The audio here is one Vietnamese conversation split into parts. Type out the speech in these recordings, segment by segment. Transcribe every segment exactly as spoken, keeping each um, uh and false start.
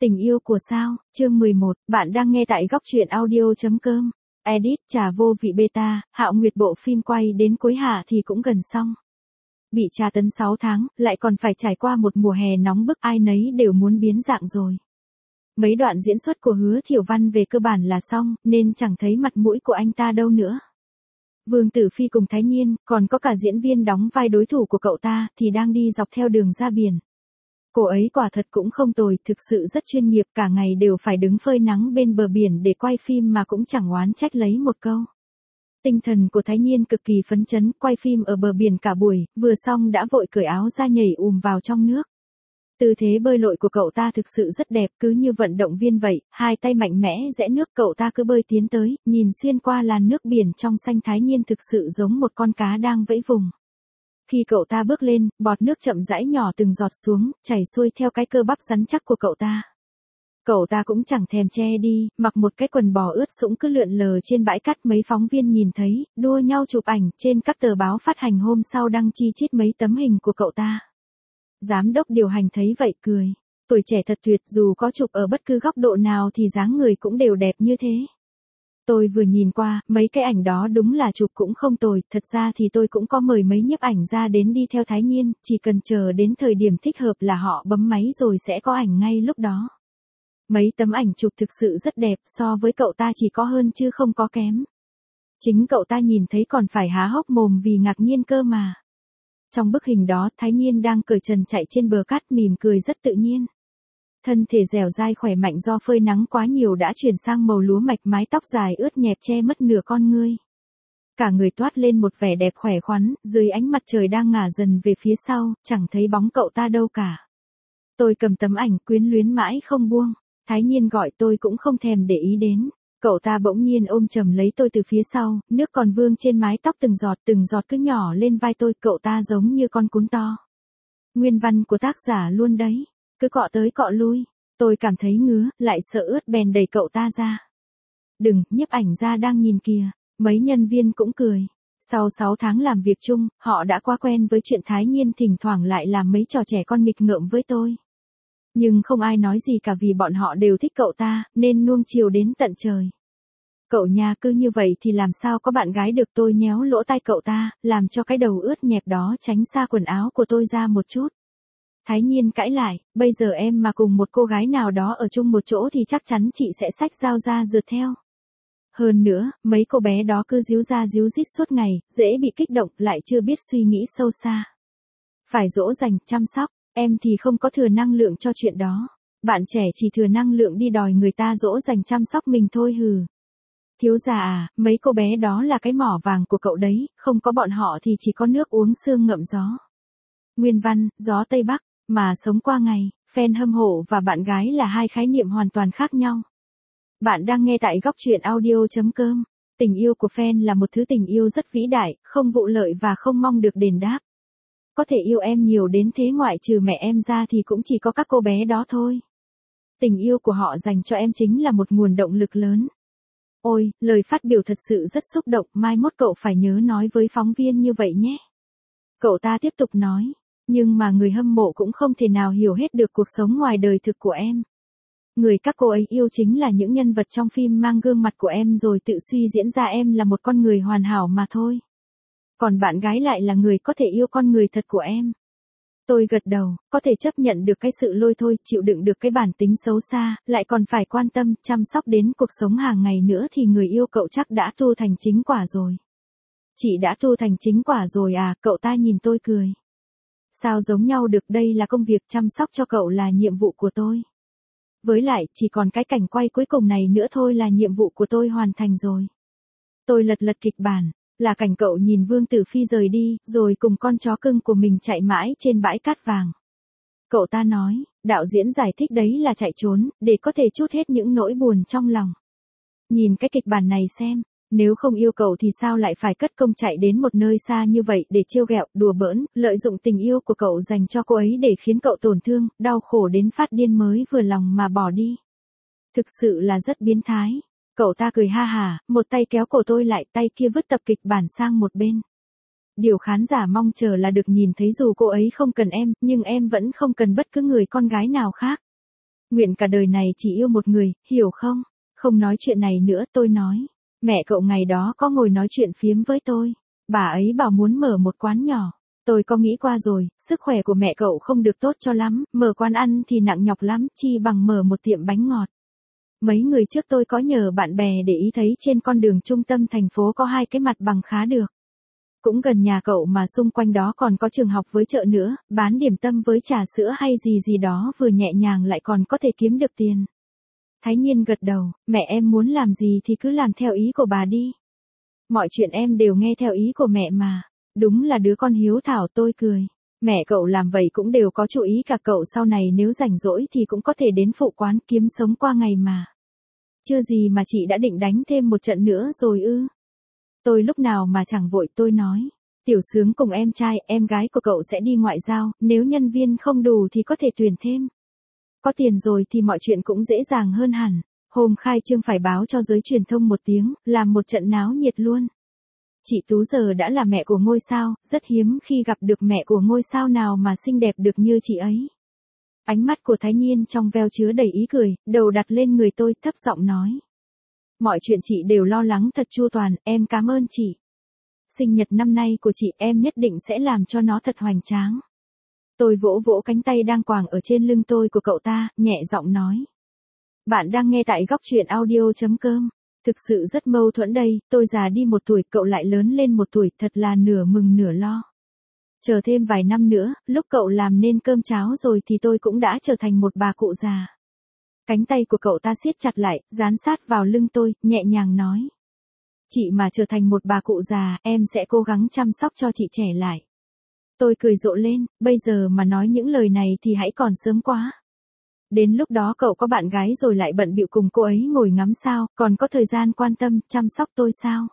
Tình yêu của sao, chương mười một, bạn đang nghe tại góc truyện audio.com. Edit trà vô vị beta, Hạo Nguyệt bộ phim quay đến cuối hạ thì cũng gần xong. Bị tra tấn sáu tháng, lại còn phải trải qua một mùa hè nóng bức, ai nấy đều muốn biến dạng rồi. Mấy đoạn diễn xuất của Hứa Thiểu Văn về cơ bản là xong, nên chẳng thấy mặt mũi của anh ta đâu nữa. Vương Tử Phi cùng Thái Nhiên, còn có cả diễn viên đóng vai đối thủ của cậu ta, thì đang đi dọc theo đường ra biển. Cô ấy quả thật cũng không tồi, thực sự rất chuyên nghiệp, cả ngày đều phải đứng phơi nắng bên bờ biển để quay phim mà cũng chẳng oán trách lấy một câu. Tinh thần của Thái Nhiên cực kỳ phấn chấn, quay phim ở bờ biển cả buổi, vừa xong đã vội cởi áo ra nhảy ùm vào trong nước. Tư thế bơi lội của cậu ta thực sự rất đẹp, cứ như vận động viên vậy, hai tay mạnh mẽ rẽ nước, cậu ta cứ bơi tiến tới, nhìn xuyên qua làn nước biển trong xanh. Thái Nhiên thực sự giống một con cá đang vẫy vùng. Khi cậu ta bước lên, bọt nước chậm rãi nhỏ từng giọt xuống, chảy xuôi theo cái cơ bắp rắn chắc của cậu ta. Cậu ta cũng chẳng thèm che đi, mặc một cái quần bò ướt sũng cứ lượn lờ trên bãi cát. Mấy phóng viên nhìn thấy, đua nhau chụp ảnh, trên các tờ báo phát hành hôm sau đăng chi chít mấy tấm hình của cậu ta. Giám đốc điều hành thấy vậy cười. Tuổi trẻ thật tuyệt, dù có chụp ở bất cứ góc độ nào thì dáng người cũng đều đẹp như thế. Tôi vừa nhìn qua, mấy cái ảnh đó đúng là chụp cũng không tồi, thật ra thì tôi cũng có mời mấy nhiếp ảnh ra đến đi theo Thái Nhiên, chỉ cần chờ đến thời điểm thích hợp là họ bấm máy rồi sẽ có ảnh ngay lúc đó. Mấy tấm ảnh chụp thực sự rất đẹp, so với cậu ta chỉ có hơn chứ không có kém. Chính cậu ta nhìn thấy còn phải há hốc mồm vì ngạc nhiên cơ mà. Trong bức hình đó, Thái Nhiên đang cởi trần chạy trên bờ cát, mỉm cười rất tự nhiên. Thân thể dẻo dai khỏe mạnh do phơi nắng quá nhiều đã chuyển sang màu lúa mạch, mái tóc dài ướt nhẹp che mất nửa con ngươi. Cả người toát lên một vẻ đẹp khỏe khoắn, dưới ánh mặt trời đang ngả dần về phía sau, chẳng thấy bóng cậu ta đâu cả. Tôi cầm tấm ảnh quyến luyến mãi không buông. Thái Nhiên gọi tôi cũng không thèm để ý đến. Cậu ta bỗng nhiên ôm chầm lấy tôi từ phía sau, nước còn vương trên mái tóc từng giọt từng giọt cứ nhỏ lên vai tôi. Cậu ta giống như con cún to. Nguyên văn của tác giả luôn đấy. Cứ cọ tới cọ lui, tôi cảm thấy ngứa, lại sợ ướt bèn đẩy cậu ta ra. Đừng, nhiếp ảnh gia đang nhìn kìa. Mấy nhân viên cũng cười. Sau sáu tháng làm việc chung, họ đã quá quen với chuyện Thái Nhiên thỉnh thoảng lại làm mấy trò trẻ con nghịch ngợm với tôi. Nhưng không ai nói gì cả vì bọn họ đều thích cậu ta, nên nuông chiều đến tận trời. Cậu nhà cứ như vậy thì làm sao có bạn gái được. Tôi nhéo lỗ tai cậu ta, làm cho cái đầu ướt nhẹp đó tránh xa quần áo của tôi ra một chút. Thái Nhiên cãi lại, bây giờ em mà cùng một cô gái nào đó ở chung một chỗ thì chắc chắn chị sẽ xách dao ra rượt theo. Hơn nữa, mấy cô bé đó cứ díu ra díu dít suốt ngày, dễ bị kích động, lại chưa biết suy nghĩ sâu xa. Phải dỗ dành, chăm sóc, em thì không có thừa năng lượng cho chuyện đó. Bạn trẻ chỉ thừa năng lượng đi đòi người ta dỗ dành chăm sóc mình thôi hừ. Thiếu già à, mấy cô bé đó là cái mỏ vàng của cậu đấy, không có bọn họ thì chỉ có nước uống sương ngậm gió. Nguyên văn, gió Tây Bắc. Mà sống qua ngày, fan hâm mộ và bạn gái là hai khái niệm hoàn toàn khác nhau. Bạn đang nghe tại góc truyện audio.com. Tình yêu của fan là một thứ tình yêu rất vĩ đại, không vụ lợi và không mong được đền đáp. Có thể yêu em nhiều đến thế, ngoại trừ mẹ em ra thì cũng chỉ có các cô bé đó thôi. Tình yêu của họ dành cho em chính là một nguồn động lực lớn. Ôi, lời phát biểu thật sự rất xúc động, mai mốt cậu phải nhớ nói với phóng viên như vậy nhé. Cậu ta tiếp tục nói. Nhưng mà người hâm mộ cũng không thể nào hiểu hết được cuộc sống ngoài đời thực của em. Người các cô ấy yêu chính là những nhân vật trong phim mang gương mặt của em rồi tự suy diễn ra em là một con người hoàn hảo mà thôi. Còn bạn gái lại là người có thể yêu con người thật của em. Tôi gật đầu, có thể chấp nhận được cái sự lôi thôi, chịu đựng được cái bản tính xấu xa, lại còn phải quan tâm, chăm sóc đến cuộc sống hàng ngày nữa thì người yêu cậu chắc đã tu thành chính quả rồi. Chị đã tu thành chính quả rồi à, cậu ta nhìn tôi cười. Sao giống nhau được, đây là công việc, chăm sóc cho cậu là nhiệm vụ của tôi. Với lại, chỉ còn cái cảnh quay cuối cùng này nữa thôi là nhiệm vụ của tôi hoàn thành rồi. Tôi lật lật kịch bản, là cảnh cậu nhìn Vương Tử Phi rời đi, rồi cùng con chó cưng của mình chạy mãi trên bãi cát vàng. Cậu ta nói, đạo diễn giải thích đấy là chạy trốn, để có thể trút hết những nỗi buồn trong lòng. Nhìn cái kịch bản này xem. Nếu không yêu cậu thì sao lại phải cất công chạy đến một nơi xa như vậy để trêu ghẹo, đùa bỡn, lợi dụng tình yêu của cậu dành cho cô ấy để khiến cậu tổn thương, đau khổ đến phát điên mới vừa lòng mà bỏ đi. Thực sự là rất biến thái. Cậu ta cười ha hả, một tay kéo cổ tôi lại, tay kia vứt tập kịch bản sang một bên. Điều khán giả mong chờ là được nhìn thấy dù cô ấy không cần em, nhưng em vẫn không cần bất cứ người con gái nào khác. Nguyện cả đời này chỉ yêu một người, hiểu không? Không nói chuyện này nữa, tôi nói. Mẹ cậu ngày đó có ngồi nói chuyện phiếm với tôi. Bà ấy bảo muốn mở một quán nhỏ. Tôi có nghĩ qua rồi, sức khỏe của mẹ cậu không được tốt cho lắm, mở quán ăn thì nặng nhọc lắm, chi bằng mở một tiệm bánh ngọt. Mấy người trước tôi có nhờ bạn bè để ý thấy trên con đường trung tâm thành phố có hai cái mặt bằng khá được. Cũng gần nhà cậu mà xung quanh đó còn có trường học với chợ nữa, bán điểm tâm với trà sữa hay gì gì đó vừa nhẹ nhàng lại còn có thể kiếm được tiền. Thái Nhiên gật đầu, mẹ em muốn làm gì thì cứ làm theo ý của bà đi. Mọi chuyện em đều nghe theo ý của mẹ mà. Đúng là đứa con hiếu thảo, tôi cười. Mẹ cậu làm vậy cũng đều có chú ý cả cậu sau này nếu rảnh rỗi thì cũng có thể đến phụ quán kiếm sống qua ngày mà. Chưa gì mà chị đã định đánh thêm một trận nữa rồi ư. Tôi lúc nào mà chẳng vội, tôi nói. Tiểu Sướng cùng em trai, em gái của cậu sẽ đi ngoại giao, nếu nhân viên không đủ thì có thể tuyển thêm. Có tiền rồi thì mọi chuyện cũng dễ dàng hơn hẳn. Hôm khai trương phải báo cho giới truyền thông một tiếng, làm một trận náo nhiệt luôn. Chị Tú giờ đã là mẹ của ngôi sao, rất hiếm khi gặp được mẹ của ngôi sao nào mà xinh đẹp được như chị ấy. Ánh mắt của Thái Nhiên trong veo chứa đầy ý cười, đầu đặt lên người tôi thấp giọng nói. Mọi chuyện chị đều lo lắng thật chu toàn, em cảm ơn chị. Sinh nhật năm nay của chị em nhất định sẽ làm cho nó thật hoành tráng. Tôi vỗ vỗ cánh tay đang quàng ở trên lưng tôi của cậu ta, nhẹ giọng nói. Bạn đang nghe tại góc truyện audio.com. Thực sự rất mâu thuẫn đây, tôi già đi một tuổi, cậu lại lớn lên một tuổi, thật là nửa mừng nửa lo. Chờ thêm vài năm nữa, lúc cậu làm nên cơm cháo rồi thì tôi cũng đã trở thành một bà cụ già. Cánh tay của cậu ta siết chặt lại, dán sát vào lưng tôi, nhẹ nhàng nói. Chị mà trở thành một bà cụ già, em sẽ cố gắng chăm sóc cho chị trẻ lại. Tôi cười rộ lên, bây giờ mà nói những lời này thì hãy còn sớm quá. Đến lúc đó cậu có bạn gái rồi lại bận bịu cùng cô ấy ngồi ngắm sao, còn có thời gian quan tâm, chăm sóc tôi sao?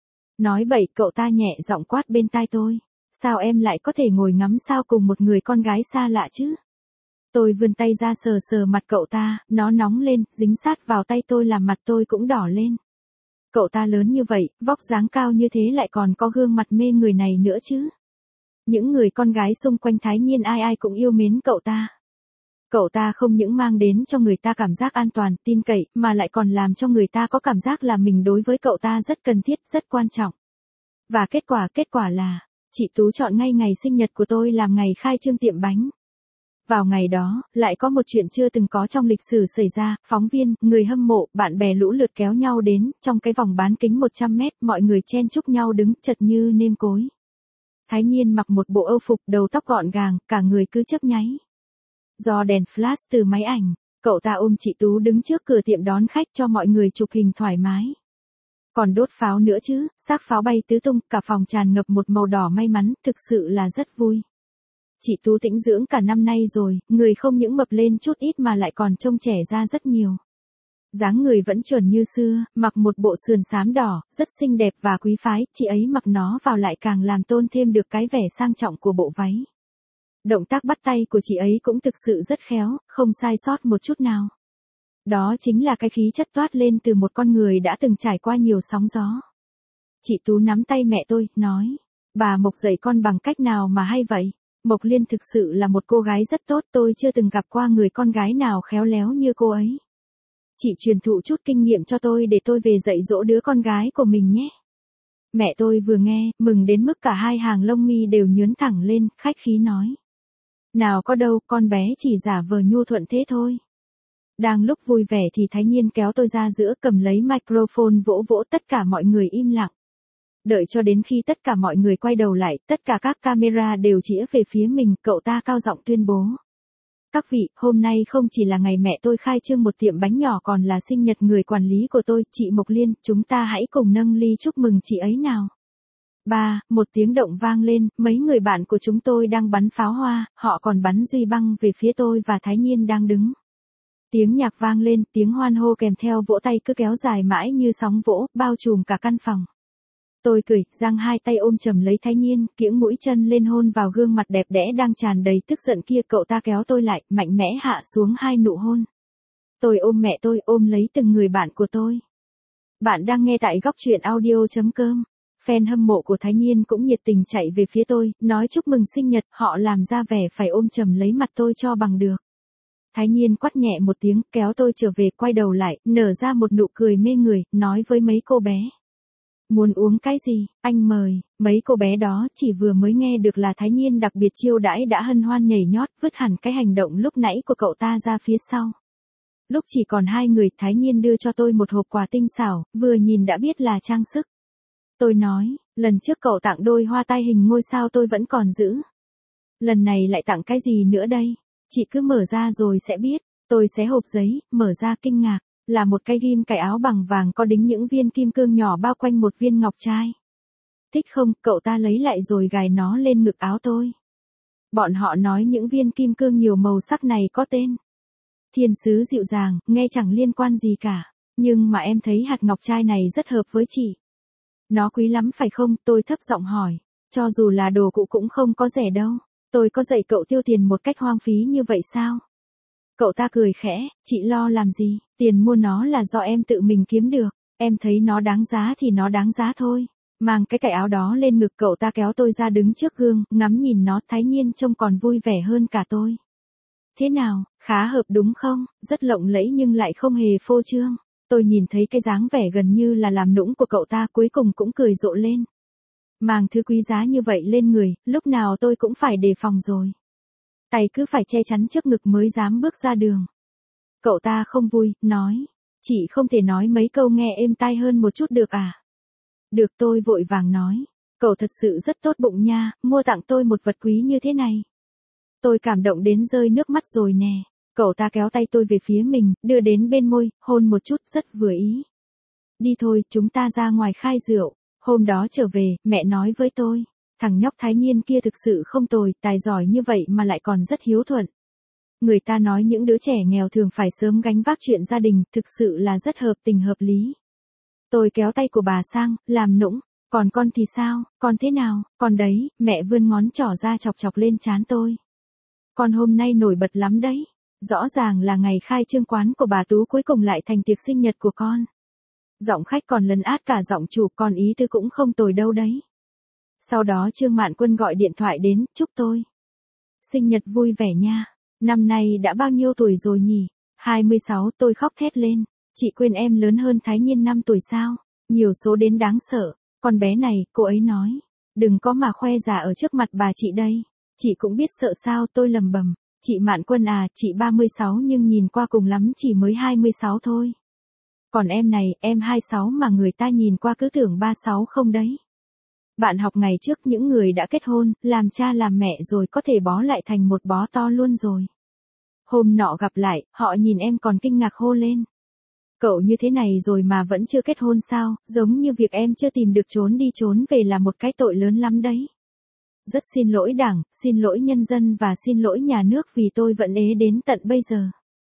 Nói bậy, cậu ta nhẹ giọng quát bên tai tôi. Sao em lại có thể ngồi ngắm sao cùng một người con gái xa lạ chứ? Tôi vươn tay ra sờ sờ mặt cậu ta, nó nóng lên, dính sát vào tay tôi làm mặt tôi cũng đỏ lên. Cậu ta lớn như vậy, vóc dáng cao như thế lại còn có gương mặt mê người này nữa chứ. Những người con gái xung quanh Thái Nhiên ai ai cũng yêu mến cậu ta. Cậu ta không những mang đến cho người ta cảm giác an toàn, tin cậy, mà lại còn làm cho người ta có cảm giác là mình đối với cậu ta rất cần thiết, rất quan trọng. Và kết quả, kết quả là, chị Tú chọn ngay ngày sinh nhật của tôi làm ngày khai trương tiệm bánh. Vào ngày đó, lại có một chuyện chưa từng có trong lịch sử xảy ra, phóng viên, người hâm mộ, bạn bè lũ lượt kéo nhau đến, trong cái vòng bán kính một trăm mét, mọi người chen chúc nhau đứng chật như nêm cối. Thái Nhiên mặc một bộ âu phục, đầu tóc gọn gàng, cả người cứ chớp nháy. Do đèn flash từ máy ảnh, cậu ta ôm chị Tú đứng trước cửa tiệm đón khách cho mọi người chụp hình thoải mái. Còn đốt pháo nữa chứ, xác pháo bay tứ tung, cả phòng tràn ngập một màu đỏ may mắn, thực sự là rất vui. Chị Tú tĩnh dưỡng cả năm nay rồi, người không những mập lên chút ít mà lại còn trông trẻ ra rất nhiều. Dáng người vẫn chuẩn như xưa, mặc một bộ sườn xám đỏ, rất xinh đẹp và quý phái, chị ấy mặc nó vào lại càng làm tôn thêm được cái vẻ sang trọng của bộ váy. Động tác bắt tay của chị ấy cũng thực sự rất khéo, không sai sót một chút nào. Đó chính là cái khí chất toát lên từ một con người đã từng trải qua nhiều sóng gió. Chị Tú nắm tay mẹ tôi, nói, bà Mộc dạy con bằng cách nào mà hay vậy? Mộc Liên thực sự là một cô gái rất tốt, tôi chưa từng gặp qua người con gái nào khéo léo như cô ấy. Chị truyền thụ chút kinh nghiệm cho tôi để tôi về dạy dỗ đứa con gái của mình nhé. Mẹ tôi vừa nghe, mừng đến mức cả hai hàng lông mi đều nhướn thẳng lên, khách khí nói. Nào có đâu, con bé chỉ giả vờ nhu thuận thế thôi. Đang lúc vui vẻ thì Thái Nhiên kéo tôi ra giữa, cầm lấy microphone vỗ vỗ, tất cả mọi người im lặng. Đợi cho đến khi tất cả mọi người quay đầu lại, tất cả các camera đều chĩa về phía mình, cậu ta cao giọng tuyên bố. Các vị, hôm nay không chỉ là ngày mẹ tôi khai trương một tiệm bánh nhỏ còn là sinh nhật người quản lý của tôi, chị Mộc Liên, chúng ta hãy cùng nâng ly chúc mừng chị ấy nào. Ba, một tiếng động vang lên, mấy người bạn của chúng tôi đang bắn pháo hoa, họ còn bắn duy băng về phía tôi và Thái Nhiên đang đứng. Tiếng nhạc vang lên, tiếng hoan hô kèm theo vỗ tay cứ kéo dài mãi như sóng vỗ, bao trùm cả căn phòng. Tôi cười, giang hai tay ôm chầm lấy Thái Nhiên, kiễng mũi chân lên hôn vào gương mặt đẹp đẽ đang tràn đầy tức giận kia, cậu ta kéo tôi lại, mạnh mẽ hạ xuống hai nụ hôn. Tôi ôm mẹ tôi, ôm lấy từng người bạn của tôi. Bạn đang nghe tại góc truyện audio.com. Fan hâm mộ của Thái Nhiên cũng nhiệt tình chạy về phía tôi, nói chúc mừng sinh nhật, họ làm ra vẻ phải ôm chầm lấy mặt tôi cho bằng được. Thái Nhiên quát nhẹ một tiếng, kéo tôi trở về, quay đầu lại, nở ra một nụ cười mê người, nói với mấy cô bé. Muốn uống cái gì, anh mời. Mấy cô bé đó chỉ vừa mới nghe được là Thái Nhiên đặc biệt chiêu đãi đã hân hoan nhảy nhót, vứt hẳn cái hành động lúc nãy của cậu ta ra phía sau. Lúc chỉ còn hai người, Thái Nhiên đưa cho tôi một hộp quà tinh xảo, vừa nhìn đã biết là trang sức. Tôi nói, lần trước cậu tặng đôi hoa tai hình ngôi sao tôi vẫn còn giữ. Lần này lại tặng cái gì nữa đây? Chị cứ mở ra rồi sẽ biết. Tôi xé hộp giấy, mở ra kinh ngạc, là một cái ghim cài áo bằng vàng có đính những viên kim cương nhỏ bao quanh một viên ngọc trai. Thích không? Cậu ta lấy lại rồi gài nó lên ngực áo tôi. Bọn họ nói những viên kim cương nhiều màu sắc này có tên Thiên sứ dịu dàng, nghe chẳng liên quan gì cả. Nhưng mà em thấy hạt ngọc trai này rất hợp với chị. Nó quý lắm phải không? Tôi thấp giọng hỏi. Cho dù là đồ cũ cũng không có rẻ đâu. Tôi có dạy cậu tiêu tiền một cách hoang phí như vậy sao? Cậu ta cười khẽ, chị lo làm gì? Tiền mua nó là do em tự mình kiếm được. Em thấy nó đáng giá thì nó đáng giá thôi. Mang cái cài áo đó lên ngực, cậu ta kéo tôi ra đứng trước gương, ngắm nhìn nó. Thái Nhiên trông còn vui vẻ hơn cả tôi. Thế nào, khá hợp đúng không? Rất lộng lẫy nhưng lại không hề phô trương. Tôi nhìn thấy cái dáng vẻ gần như là làm nũng của cậu ta, cuối cùng cũng cười rộ lên. Mang thứ quý giá như vậy lên người, lúc nào tôi cũng phải đề phòng rồi. Tay cứ phải che chắn trước ngực mới dám bước ra đường. Cậu ta không vui, nói. Chị không thể nói mấy câu nghe êm tai hơn một chút được à? Được, tôi vội vàng nói. Cậu thật sự rất tốt bụng nha, mua tặng tôi một vật quý như thế này. Tôi cảm động đến rơi nước mắt rồi nè. Cậu ta kéo tay tôi về phía mình, đưa đến bên môi, hôn một chút, rất vừa ý. Đi thôi, chúng ta ra ngoài khai rượu. Hôm đó trở về, mẹ nói với tôi. Thằng nhóc Thái Nhiên kia thực sự không tồi, tài giỏi như vậy mà lại còn rất hiếu thuận. Người ta nói những đứa trẻ nghèo thường phải sớm gánh vác chuyện gia đình, thực sự là rất hợp tình hợp lý. Tôi kéo tay của bà sang, làm nũng. Còn con thì sao, con thế nào? Con đấy, mẹ vươn ngón trỏ ra chọc chọc lên trán tôi. Con hôm nay nổi bật lắm đấy. Rõ ràng là ngày khai trương quán của bà Tú cuối cùng lại thành tiệc sinh nhật của con. Giọng khách còn lấn át cả giọng chủ, con ý tư cũng không tồi đâu đấy. Sau đó Trương Mạn Quân gọi điện thoại đến, chúc tôi sinh nhật vui vẻ nha. Năm nay đã bao nhiêu tuổi rồi nhỉ? hai mươi sáu, tôi khóc thét lên. Chị quên em lớn hơn Thái Nhiên năm tuổi sao? Nhiều số đến đáng sợ. Con bé này, cô ấy nói. Đừng có mà khoe già ở trước mặt bà chị đây. Chị cũng biết sợ sao, tôi lầm bầm. Chị Mạn Quân à, chị ba mươi sáu nhưng nhìn qua cùng lắm chỉ mới hai mươi sáu thôi. Còn em này, em hai mươi sáu mà người ta nhìn qua cứ tưởng ba mươi sáu không đấy. Bạn học ngày trước những người đã kết hôn, làm cha làm mẹ rồi có thể bó lại thành một bó to luôn rồi. Hôm nọ gặp lại, họ nhìn em còn kinh ngạc hô lên. Cậu như thế này rồi mà vẫn chưa kết hôn sao, giống như việc em chưa tìm được trốn đi trốn về là một cái tội lớn lắm đấy. Rất xin lỗi Đảng, xin lỗi nhân dân và xin lỗi nhà nước vì tôi vẫn ế đến tận bây giờ.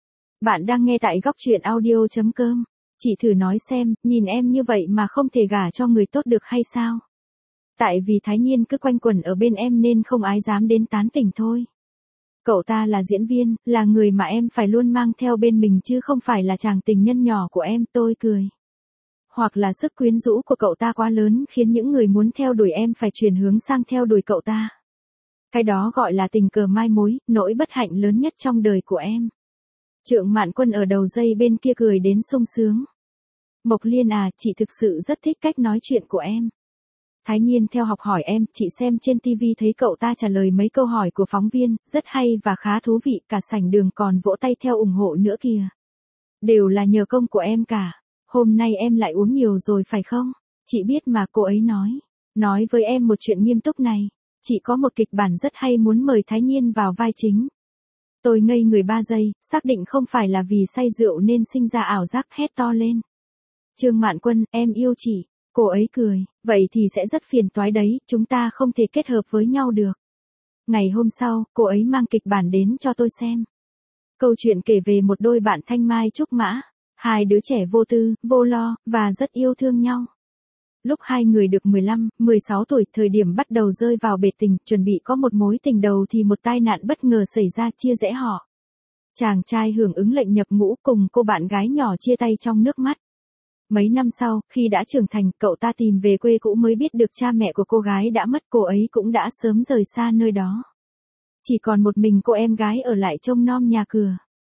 Bạn đang nghe tại góc truyện audio chấm com. Chị thử nói xem, nhìn em như vậy mà không thể gả cho người tốt được hay sao? Tại vì Thái Nhiên cứ quanh quẩn ở bên em nên không ai dám đến tán tỉnh thôi. Cậu ta là diễn viên, là người mà em phải luôn mang theo bên mình chứ không phải là chàng tình nhân nhỏ của em, tôi cười. Hoặc là sức quyến rũ của cậu ta quá lớn khiến những người muốn theo đuổi em phải chuyển hướng sang theo đuổi cậu ta. Cái đó gọi là tình cờ mai mối, nỗi bất hạnh lớn nhất trong đời của em. Trượng Mạn Quân ở đầu dây bên kia cười đến sung sướng. Mộc Liên à, chị thực sự rất thích cách nói chuyện của em. Thái Nhiên theo học hỏi em, chị xem trên ti vi thấy cậu ta trả lời mấy câu hỏi của phóng viên, rất hay và khá thú vị, cả sảnh đường còn vỗ tay theo ủng hộ nữa kìa. Đều là nhờ công của em cả. Hôm nay em lại uống nhiều rồi phải không? Chị biết mà, cô ấy nói. Nói với em một chuyện nghiêm túc này. Chị có một kịch bản rất hay muốn mời Thái Nhiên vào vai chính. Tôi ngây người ba giây, xác định không phải là vì say rượu nên sinh ra ảo giác, hét to lên. Trương Mạn Quân, em yêu chị. Cô ấy cười, vậy thì sẽ rất phiền toái đấy, chúng ta không thể kết hợp với nhau được. Ngày hôm sau, cô ấy mang kịch bản đến cho tôi xem. Câu chuyện kể về một đôi bạn thanh mai trúc mã, hai đứa trẻ vô tư, vô lo, và rất yêu thương nhau. Lúc hai người được mười lăm, mười sáu tuổi, thời điểm bắt đầu rơi vào bể tình, chuẩn bị có một mối tình đầu thì một tai nạn bất ngờ xảy ra chia rẽ họ. Chàng trai hưởng ứng lệnh nhập ngũ cùng cô bạn gái nhỏ chia tay trong nước mắt. Mấy năm sau, khi đã trưởng thành, cậu ta tìm về quê cũ mới biết được cha mẹ của cô gái đã mất, cô ấy cũng đã sớm rời xa nơi đó. Chỉ còn một mình cô em gái ở lại trông nom nhà cửa.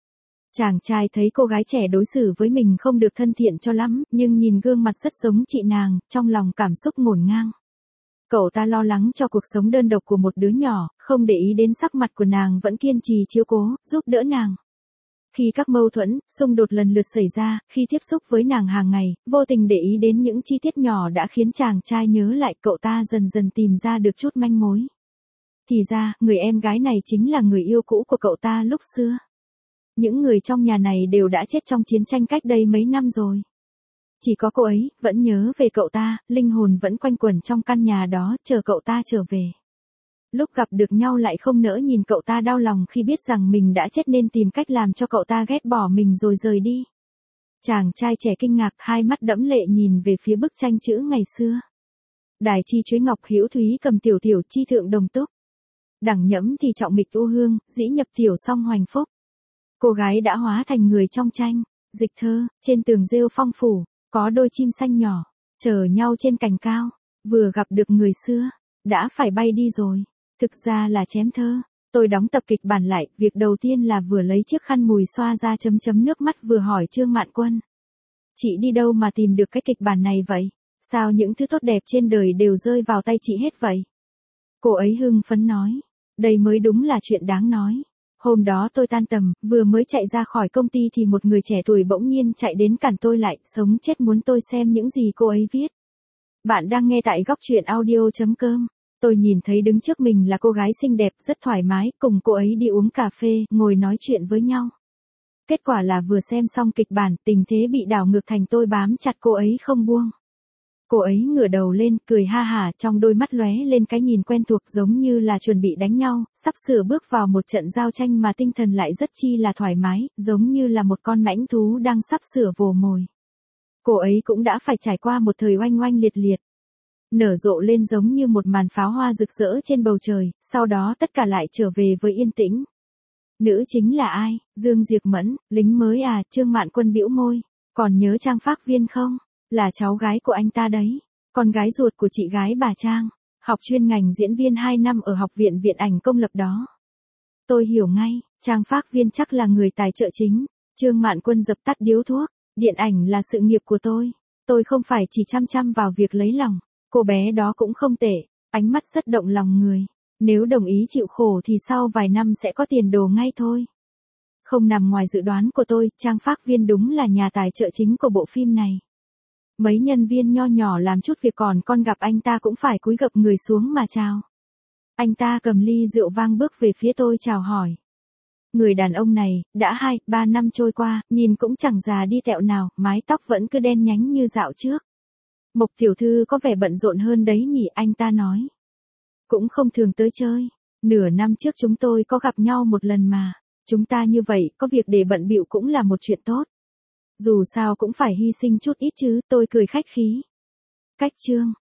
Chàng trai thấy cô gái trẻ đối xử với mình không được thân thiện cho lắm, nhưng nhìn gương mặt rất giống chị nàng, trong lòng cảm xúc ngổn ngang. Cậu ta lo lắng cho cuộc sống đơn độc của một đứa nhỏ, không để ý đến sắc mặt của nàng vẫn kiên trì chiếu cố, giúp đỡ nàng. Khi các mâu thuẫn, xung đột lần lượt xảy ra, khi tiếp xúc với nàng hàng ngày, vô tình để ý đến những chi tiết nhỏ đã khiến chàng trai nhớ lại, cậu ta dần dần tìm ra được chút manh mối. Thì ra, người em gái này chính là người yêu cũ của cậu ta lúc xưa. Những người trong nhà này đều đã chết trong chiến tranh cách đây mấy năm rồi. Chỉ có cô ấy, vẫn nhớ về cậu ta, linh hồn vẫn quanh quẩn trong căn nhà đó, chờ cậu ta trở về. Lúc gặp được nhau lại không nỡ nhìn cậu ta đau lòng khi biết rằng mình đã chết nên tìm cách làm cho cậu ta ghét bỏ mình rồi rời đi. Chàng trai trẻ kinh ngạc, hai mắt đẫm lệ nhìn về phía bức tranh chữ ngày xưa. Đài chi chuối ngọc hữu thúy cầm tiểu tiểu chi thượng đồng túc. Đẳng nhẫm thì trọng mịch u hương, dĩ nhập tiểu song hoành phúc. Cô gái đã hóa thành người trong tranh. Dịch thơ, trên tường rêu phong phủ, có đôi chim xanh nhỏ, chờ nhau trên cành cao, vừa gặp được người xưa, đã phải bay đi rồi. Thực ra là chém thơ. Tôi đóng tập kịch bản lại, việc đầu tiên là vừa lấy chiếc khăn mùi xoa ra chấm chấm nước mắt vừa hỏi Trương Mạn Quân. Chị đi đâu mà tìm được cái kịch bản này vậy? Sao những thứ tốt đẹp trên đời đều rơi vào tay chị hết vậy? Cô ấy hưng phấn nói. Đây mới đúng là chuyện đáng nói. Hôm đó tôi tan tầm, vừa mới chạy ra khỏi công ty thì một người trẻ tuổi bỗng nhiên chạy đến cản tôi lại, sống chết muốn tôi xem những gì cô ấy viết. Bạn đang nghe tại góc truyện audio.com. Tôi nhìn thấy đứng trước mình là cô gái xinh đẹp, rất thoải mái, cùng cô ấy đi uống cà phê, ngồi nói chuyện với nhau. Kết quả là vừa xem xong kịch bản, tình thế bị đảo ngược thành tôi bám chặt cô ấy không buông. Cô ấy ngửa đầu lên, cười ha hả, trong đôi mắt lóe lên cái nhìn quen thuộc giống như là chuẩn bị đánh nhau, sắp sửa bước vào một trận giao tranh mà tinh thần lại rất chi là thoải mái, giống như là một con mãnh thú đang sắp sửa vồ mồi. Cô ấy cũng đã phải trải qua một thời oanh oanh liệt liệt. Nở rộ lên giống như một màn pháo hoa rực rỡ trên bầu trời, sau đó tất cả lại trở về với yên tĩnh. Nữ chính là ai? Dương Diệp Mẫn, lính mới à? Trương Mạn Quân bĩu môi. Còn nhớ Trang Phác Viên không? Là cháu gái của anh ta đấy. Con gái ruột của chị gái bà Trang. Học chuyên ngành diễn viên hai năm ở học viện Viện ảnh công lập đó. Tôi hiểu ngay, Trang Phác Viên chắc là người tài trợ chính. Trương Mạn Quân dập tắt điếu thuốc. Điện ảnh là sự nghiệp của tôi. Tôi không phải chỉ chăm chăm vào việc lấy lòng. Cô bé đó cũng không tệ, ánh mắt rất động lòng người. Nếu đồng ý chịu khổ thì sau vài năm sẽ có tiền đồ ngay thôi. Không nằm ngoài dự đoán của tôi, Trang Phác Viên đúng là nhà tài trợ chính của bộ phim này. Mấy nhân viên nho nhỏ làm chút việc còn con gặp anh ta cũng phải cúi gập người xuống mà chào. Anh ta cầm ly rượu vang bước về phía tôi chào hỏi. Người đàn ông này, đã hai, ba năm trôi qua, nhìn cũng chẳng già đi tẹo nào, mái tóc vẫn cứ đen nhánh như dạo trước. Mộc tiểu thư có vẻ bận rộn hơn đấy nhỉ, anh ta nói. Cũng không thường tới chơi. Nửa năm trước chúng tôi có gặp nhau một lần mà. Chúng ta như vậy, có việc để bận bịu cũng là một chuyện tốt. Dù sao cũng phải hy sinh chút ít chứ, tôi cười khách khí. Cách chương.